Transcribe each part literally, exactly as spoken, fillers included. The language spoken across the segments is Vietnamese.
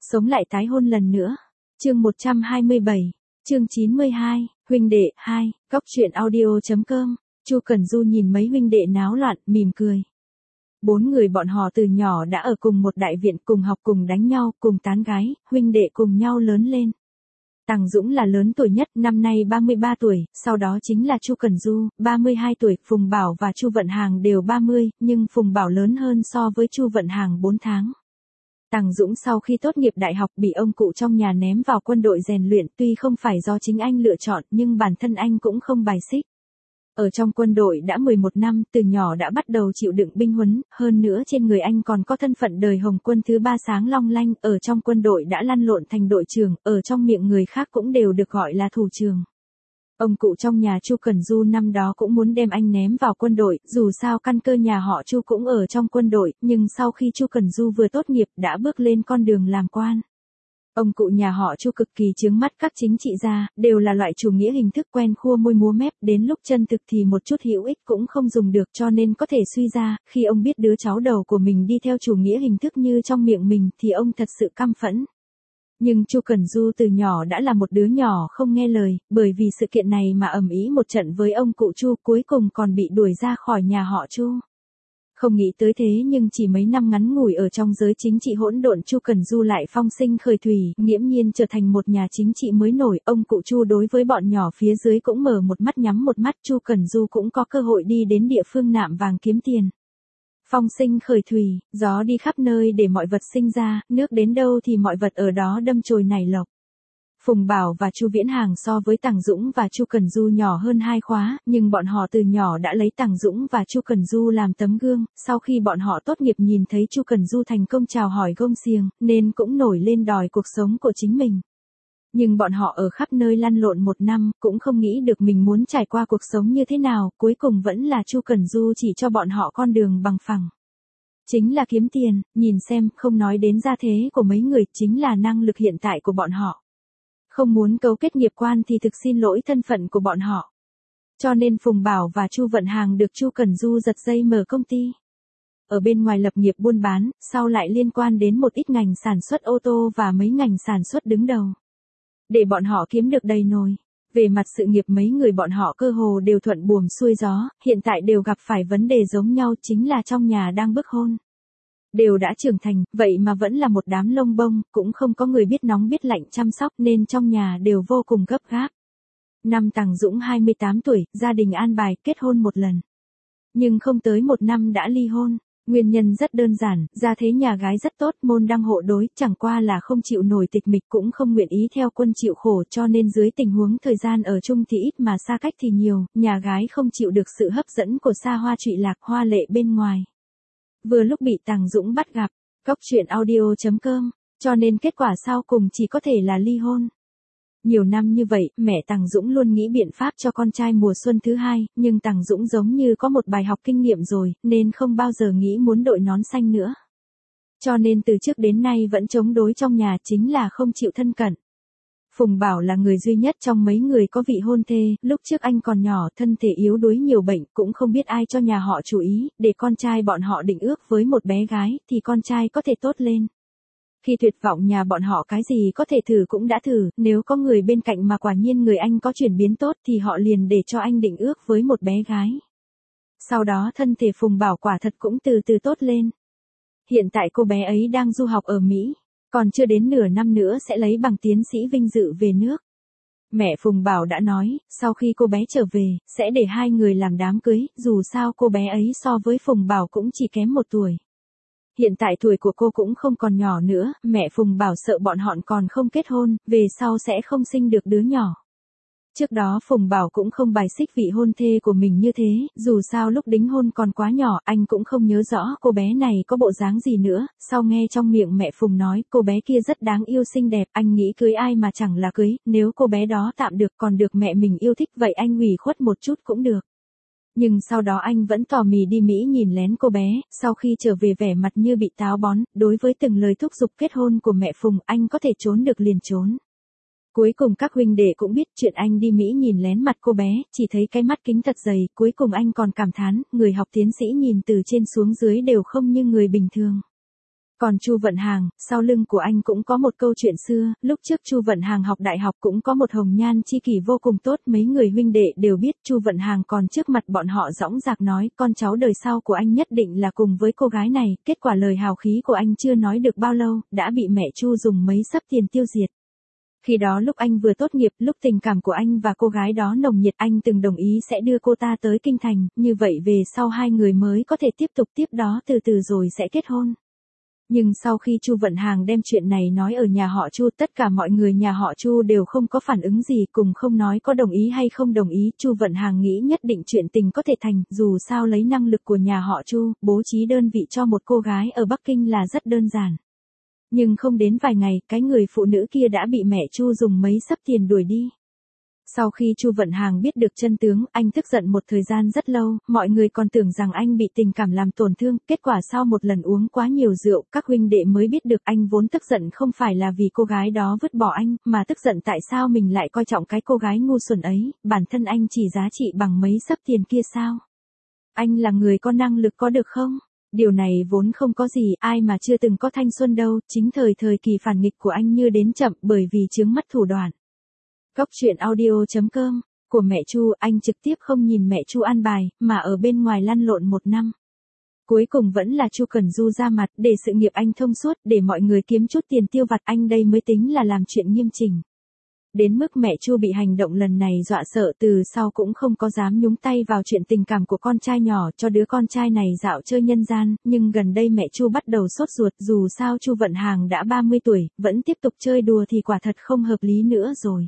Sống lại tái hôn lần nữa. Chương một trăm hai mươi bảy, chương chín mươi hai, huynh đệ hai, góc truyện audio.com. Chu Cẩn Du nhìn mấy huynh đệ náo loạn, mỉm cười. Bốn người bọn họ từ nhỏ đã ở cùng một đại viện, cùng học, cùng đánh nhau, cùng tán gái, huynh đệ cùng nhau lớn lên. Tằng Dũng là lớn tuổi nhất, năm nay ba mươi ba tuổi, sau đó chính là Chu Cẩn Du, ba mươi hai tuổi, Phùng Bảo và Chu Vận Hàng đều ba mươi, nhưng Phùng Bảo lớn hơn so với Chu Vận Hàng bốn tháng. Tằng Dũng sau khi tốt nghiệp đại học bị ông cụ trong nhà ném vào quân đội rèn luyện, tuy không phải do chính anh lựa chọn, nhưng bản thân anh cũng không bài xích. Ở trong quân đội đã mười một năm, từ nhỏ đã bắt đầu chịu đựng binh huấn, hơn nữa trên người anh còn có thân phận đời Hồng quân thứ ba sáng long lanh, ở trong quân đội đã lăn lộn thành đội trưởng, ở trong miệng người khác cũng đều được gọi là thủ trưởng. Ông cụ trong nhà Chu Cẩn Du năm đó cũng muốn đem anh ném vào quân đội, dù sao căn cơ nhà họ Chu cũng ở trong quân đội, nhưng sau khi Chu Cẩn Du vừa tốt nghiệp đã bước lên con đường làm quan. Ông cụ nhà họ Chu cực kỳ chướng mắt các chính trị gia, đều là loại chủ nghĩa hình thức quen khua môi múa mép, đến lúc chân thực thì một chút hữu ích cũng không dùng được, cho nên có thể suy ra, khi ông biết đứa cháu đầu của mình đi theo chủ nghĩa hình thức như trong miệng mình thì ông thật sự căm phẫn. Nhưng Chu Cẩn Du từ nhỏ đã là một đứa nhỏ không nghe lời, bởi vì sự kiện này mà ầm ĩ một trận với ông cụ Chu, cuối cùng còn bị đuổi ra khỏi nhà họ Chu. Không nghĩ tới thế nhưng chỉ mấy năm ngắn ngủi ở trong giới chính trị hỗn độn, Chu Cẩn Du lại phong sinh khởi thủy, nghiễm nhiên trở thành một nhà chính trị mới nổi. Ông cụ Chu đối với bọn nhỏ phía dưới cũng mở một mắt nhắm một mắt, Chu Cẩn Du cũng có cơ hội đi đến địa phương nạm vàng kiếm tiền. Phong sinh khởi thủy, gió đi khắp nơi để mọi vật sinh ra, nước đến đâu thì mọi vật ở đó đâm chồi nảy lộc. Phùng Bảo và Chu Viễn Hàng so với Tằng Dũng và Chu Cẩn Du nhỏ hơn hai khóa, nhưng bọn họ từ nhỏ đã lấy Tằng Dũng và Chu Cẩn Du làm tấm gương, sau khi bọn họ tốt nghiệp nhìn thấy Chu Cẩn Du thành công chào hỏi gông xiềng, nên cũng nổi lên đòi cuộc sống của chính mình. Nhưng bọn họ ở khắp nơi lăn lộn một năm, cũng không nghĩ được mình muốn trải qua cuộc sống như thế nào, cuối cùng vẫn là Chu Cẩn Du chỉ cho bọn họ con đường bằng phẳng. Chính là kiếm tiền, nhìn xem, không nói đến gia thế của mấy người, chính là năng lực hiện tại của bọn họ. Không muốn cấu kết nghiệp quan thì thực xin lỗi thân phận của bọn họ. Cho nên Phùng Bảo và Chu Vận Hàng được Chu Cẩn Du giật dây mở công ty. Ở bên ngoài lập nghiệp buôn bán, sau lại liên quan đến một ít ngành sản xuất ô tô và mấy ngành sản xuất đứng đầu. Để bọn họ kiếm được đầy nồi. Về mặt sự nghiệp mấy người bọn họ cơ hồ đều thuận buồm xuôi gió, hiện tại đều gặp phải vấn đề giống nhau, chính là trong nhà đang bức hôn. Đều đã trưởng thành, vậy mà vẫn là một đám lông bông, cũng không có người biết nóng biết lạnh chăm sóc nên trong nhà đều vô cùng gấp gáp. Năm Tằng Dũng hai mươi tám tuổi, gia đình an bài kết hôn một lần. Nhưng không tới một năm đã ly hôn, nguyên nhân rất đơn giản, gia thế nhà gái rất tốt, môn đăng hộ đối, chẳng qua là không chịu nổi tịch mịch cũng không nguyện ý theo quân chịu khổ, cho nên dưới tình huống thời gian ở chung thì ít mà xa cách thì nhiều, nhà gái không chịu được sự hấp dẫn của xa hoa trụy lạc hoa lệ bên ngoài. Vừa lúc bị Tằng Dũng bắt gặp, góc truyện audio.com, cho nên kết quả sau cùng chỉ có thể là ly hôn. Nhiều năm như vậy, mẹ Tằng Dũng luôn nghĩ biện pháp cho con trai mùa xuân thứ hai, nhưng Tằng Dũng giống như có một bài học kinh nghiệm rồi, nên không bao giờ nghĩ muốn đội nón xanh nữa. Cho nên từ trước đến nay vẫn chống đối trong nhà, chính là không chịu thân cận. Phùng Bảo là người duy nhất trong mấy người có vị hôn thê, lúc trước anh còn nhỏ, thân thể yếu đuối nhiều bệnh, cũng không biết ai cho nhà họ chú ý, để con trai bọn họ định ước với một bé gái, thì con trai có thể tốt lên. Khi tuyệt vọng nhà bọn họ cái gì có thể thử cũng đã thử, nếu có người bên cạnh mà quả nhiên người anh có chuyển biến tốt thì họ liền để cho anh định ước với một bé gái. Sau đó thân thể Phùng Bảo quả thật cũng từ từ tốt lên. Hiện tại cô bé ấy đang du học ở Mỹ. Còn chưa đến nửa năm nữa sẽ lấy bằng tiến sĩ vinh dự về nước. Mẹ Phùng Bảo đã nói, sau khi cô bé trở về, sẽ để hai người làm đám cưới, dù sao cô bé ấy so với Phùng Bảo cũng chỉ kém một tuổi. Hiện tại tuổi của cô cũng không còn nhỏ nữa, mẹ Phùng Bảo sợ bọn họ còn không kết hôn, về sau sẽ không sinh được đứa nhỏ. Trước đó Phùng Bảo cũng không bài xích vị hôn thê của mình như thế, dù sao lúc đính hôn còn quá nhỏ, anh cũng không nhớ rõ cô bé này có bộ dáng gì nữa, sau nghe trong miệng mẹ Phùng nói, cô bé kia rất đáng yêu xinh đẹp, anh nghĩ cưới ai mà chẳng là cưới, nếu cô bé đó tạm được còn được mẹ mình yêu thích vậy anh ủy khuất một chút cũng được. Nhưng sau đó anh vẫn tò mì đi Mỹ nhìn lén cô bé, sau khi trở về vẻ mặt như bị táo bón, đối với từng lời thúc giục kết hôn của mẹ Phùng, anh có thể trốn được liền trốn. Cuối cùng các huynh đệ cũng biết chuyện anh đi Mỹ nhìn lén mặt cô bé, chỉ thấy cái mắt kính thật dày, cuối cùng anh còn cảm thán, người học tiến sĩ nhìn từ trên xuống dưới đều không như người bình thường. Còn Chu Vận Hàng, sau lưng của anh cũng có một câu chuyện xưa, lúc trước Chu Vận Hàng học đại học cũng có một hồng nhan chi kỷ vô cùng tốt, mấy người huynh đệ đều biết. Chu Vận Hàng còn trước mặt bọn họ dõng dạc nói, con cháu đời sau của anh nhất định là cùng với cô gái này, kết quả lời hào khí của anh chưa nói được bao lâu, đã bị mẹ Chu dùng mấy xấp tiền tiêu diệt. Khi đó lúc anh vừa tốt nghiệp, lúc tình cảm của anh và cô gái đó nồng nhiệt, anh từng đồng ý sẽ đưa cô ta tới kinh thành, như vậy về sau hai người mới có thể tiếp tục, tiếp đó từ từ rồi sẽ kết hôn. Nhưng sau khi Chu Vận Hàng đem chuyện này nói ở nhà họ Chu, tất cả mọi người nhà họ Chu đều không có phản ứng gì, cùng không nói có đồng ý hay không đồng ý. Chu Vận Hàng nghĩ nhất định chuyện tình có thể thành, dù sao lấy năng lực của nhà họ Chu, bố trí đơn vị cho một cô gái ở Bắc Kinh là rất đơn giản. Nhưng không đến vài ngày, cái người phụ nữ kia đã bị mẹ Chu dùng mấy xấp tiền đuổi đi. Sau khi Chu Vận Hàng biết được chân tướng, anh tức giận một thời gian rất lâu, mọi người còn tưởng rằng anh bị tình cảm làm tổn thương, kết quả sau một lần uống quá nhiều rượu, các huynh đệ mới biết được anh vốn tức giận không phải là vì cô gái đó vứt bỏ anh, mà tức giận tại sao mình lại coi trọng cái cô gái ngu xuẩn ấy, bản thân anh chỉ giá trị bằng mấy xấp tiền kia sao? Anh là người có năng lực có được không? Điều này vốn không có gì, ai mà chưa từng có thanh xuân đâu, chính thời thời kỳ phản nghịch của anh như đến chậm bởi vì chướng mắt thủ đoạn. Góc truyện audio chấm com, của mẹ Chu, anh trực tiếp không nhìn mẹ Chu an bài, mà ở bên ngoài lăn lộn một năm. Cuối cùng vẫn là Chu Cẩn Du ra mặt, để sự nghiệp anh thông suốt, để mọi người kiếm chút tiền tiêu vặt, anh đây mới tính là làm chuyện nghiêm chỉnh. Đến mức mẹ Chu bị hành động lần này dọa sợ, từ sau cũng không có dám nhúng tay vào chuyện tình cảm của con trai nhỏ, cho đứa con trai này dạo chơi nhân gian, nhưng gần đây mẹ Chu bắt đầu sốt ruột, dù sao Chu Vận Hàng đã ba mươi tuổi, vẫn tiếp tục chơi đùa thì quả thật không hợp lý nữa rồi.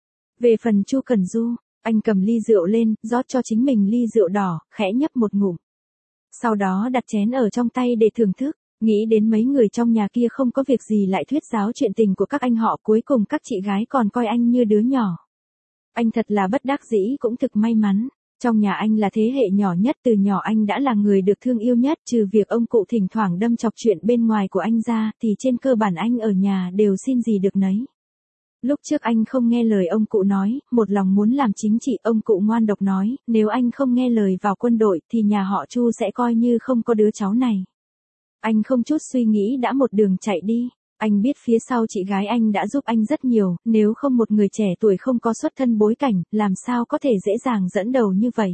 Về phần Chu Cẩn Du, anh cầm ly rượu lên, rót cho chính mình ly rượu đỏ, khẽ nhấp một ngụm. Sau đó đặt chén ở trong tay để thưởng thức, nghĩ đến mấy người trong nhà kia không có việc gì lại thuyết giáo chuyện tình của các anh họ, cuối cùng các chị gái còn coi anh như đứa nhỏ. Anh thật là bất đắc dĩ cũng thực may mắn, trong nhà anh là thế hệ nhỏ nhất, từ nhỏ anh đã là người được thương yêu nhất, trừ việc ông cụ thỉnh thoảng đâm chọc chuyện bên ngoài của anh ra, thì trên cơ bản anh ở nhà đều xin gì được nấy. Lúc trước anh không nghe lời ông cụ nói, một lòng muốn làm chính trị, ông cụ ngoan độc nói, nếu anh không nghe lời vào quân đội thì nhà họ Chu sẽ coi như không có đứa cháu này. Anh không chút suy nghĩ đã một đường chạy đi, anh biết phía sau chị gái anh đã giúp anh rất nhiều, nếu không một người trẻ tuổi không có xuất thân bối cảnh, làm sao có thể dễ dàng dẫn đầu như vậy.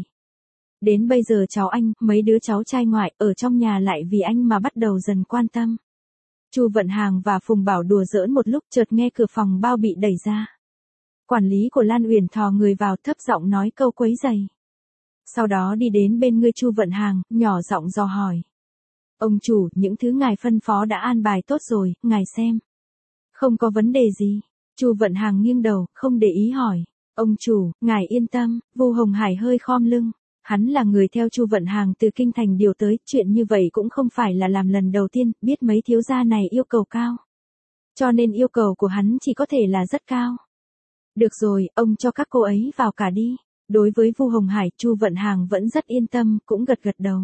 Đến bây giờ cháu anh, mấy đứa cháu trai ngoại, ở trong nhà lại vì anh mà bắt đầu dần quan tâm. Chu Vận Hàng và Phùng Bảo đùa giỡn một lúc, chợt nghe cửa phòng bao bị đẩy ra. Quản lý của Lan Uyển thò người vào, thấp giọng nói câu quấy rầy. Sau đó đi đến bên người Chu Vận Hàng, nhỏ giọng dò hỏi. Ông chủ, những thứ ngài phân phó đã an bài tốt rồi, ngài xem. Không có vấn đề gì. Chu Vận Hàng nghiêng đầu, không để ý hỏi. Ông chủ, ngài yên tâm. Vu Hồng Hải hơi khom lưng. Hắn là người theo Chu Vận Hàng từ kinh thành điều tới, chuyện như vậy cũng không phải là làm lần đầu tiên, biết mấy thiếu gia này yêu cầu cao. Cho nên yêu cầu của hắn chỉ có thể là rất cao. Được rồi, ông cho các cô ấy vào cả đi. Đối với Vu Hồng Hải, Chu Vận Hàng vẫn rất yên tâm, cũng gật gật đầu.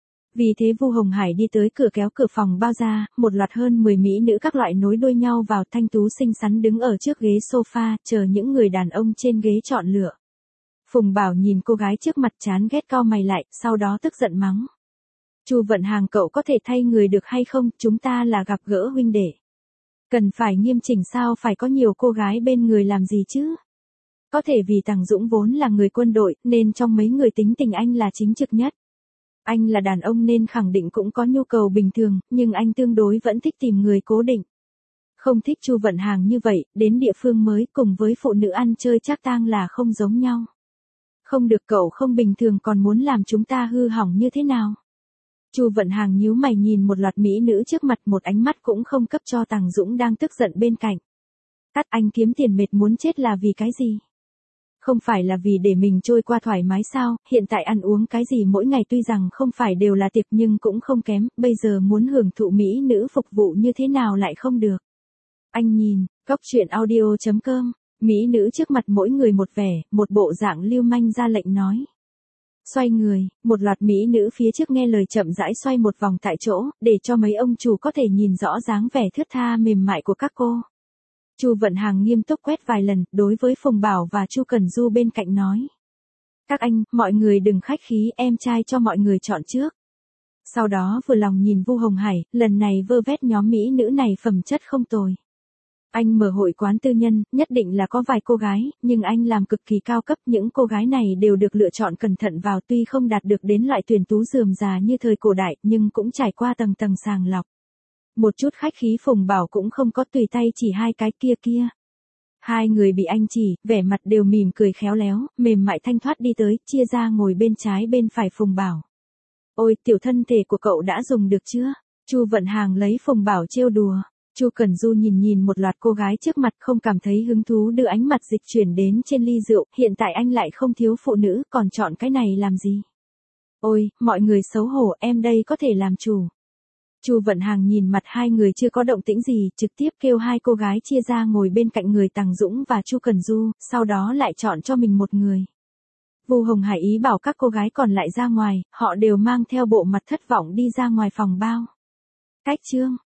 Vì thế Vu Hồng Hải đi tới cửa kéo cửa phòng bao ra, một loạt hơn mười mỹ nữ các loại nối đuôi nhau vào, thanh tú xinh xắn đứng ở trước ghế sofa, chờ những người đàn ông trên ghế chọn lựa. Phùng Bảo nhìn cô gái trước mặt chán ghét cau mày lại, sau đó tức giận mắng. Chu Vận Hàng, cậu có thể thay người được hay không, chúng ta là gặp gỡ huynh đệ. Cần phải nghiêm chỉnh sao, phải có nhiều cô gái bên người làm gì chứ? Có thể vì Tằng Dũng vốn là người quân đội, nên trong mấy người tính tình anh là chính trực nhất. Anh là đàn ông nên khẳng định cũng có nhu cầu bình thường, nhưng anh tương đối vẫn thích tìm người cố định. Không thích Chu Vận Hàng như vậy, đến địa phương mới cùng với phụ nữ ăn chơi trác tang là không giống nhau. Không được, cậu không bình thường còn muốn làm chúng ta hư hỏng như thế nào? Chu Vận Hàng nhíu mày nhìn một loạt mỹ nữ trước mặt, một ánh mắt cũng không cấp cho Tằng Dũng đang tức giận bên cạnh. Cắt, anh kiếm tiền mệt muốn chết là vì cái gì? Không phải là vì để mình trôi qua thoải mái sao, hiện tại ăn uống cái gì mỗi ngày tuy rằng không phải đều là tiệc nhưng cũng không kém, bây giờ muốn hưởng thụ mỹ nữ phục vụ như thế nào lại không được. Anh nhìn, góc truyện audio chấm com, mỹ nữ trước mặt mỗi người một vẻ, một bộ dạng lưu manh ra lệnh nói. Xoay người, một loạt mỹ nữ phía trước nghe lời chậm rãi xoay một vòng tại chỗ, để cho mấy ông chủ có thể nhìn rõ dáng vẻ thướt tha mềm mại của các cô. Chu Vận Hàng nghiêm túc quét vài lần, đối với Phùng Bảo và Chu Cẩn Du bên cạnh nói. Các anh, mọi người đừng khách khí, em trai cho mọi người chọn trước. Sau đó vừa lòng nhìn Vu Hồng Hải, lần này vơ vét nhóm mỹ nữ này phẩm chất không tồi. Anh mở hội quán tư nhân, nhất định là có vài cô gái, nhưng anh làm cực kỳ cao cấp, những cô gái này đều được lựa chọn cẩn thận vào, tuy không đạt được đến loại tuyển tú rườm rà như thời cổ đại, nhưng cũng trải qua tầng tầng sàng lọc. Một chút khách khí Phùng Bảo cũng không có, tùy tay chỉ hai cái kia kia. Hai người bị anh chỉ, vẻ mặt đều mỉm cười khéo léo, mềm mại thanh thoát đi tới, chia ra ngồi bên trái bên phải Phùng Bảo. Ôi, tiểu thân thể của cậu đã dùng được chưa? Chu Vận Hàng lấy Phùng Bảo trêu đùa. Chu Cẩn Du nhìn nhìn một loạt cô gái trước mặt không cảm thấy hứng thú, đưa ánh mặt dịch chuyển đến trên ly rượu, hiện tại anh lại không thiếu phụ nữ, còn chọn cái này làm gì? Ôi, mọi người xấu hổ, em đây có thể làm chủ. Chu Vận Hàng nhìn mặt hai người chưa có động tĩnh gì, trực tiếp kêu hai cô gái chia ra ngồi bên cạnh người Tằng Dũng và Chu Cẩn Du, sau đó lại chọn cho mình một người. Vu Hồng Hải ý bảo các cô gái còn lại ra ngoài, họ đều mang theo bộ mặt thất vọng đi ra ngoài phòng bao. Cách chương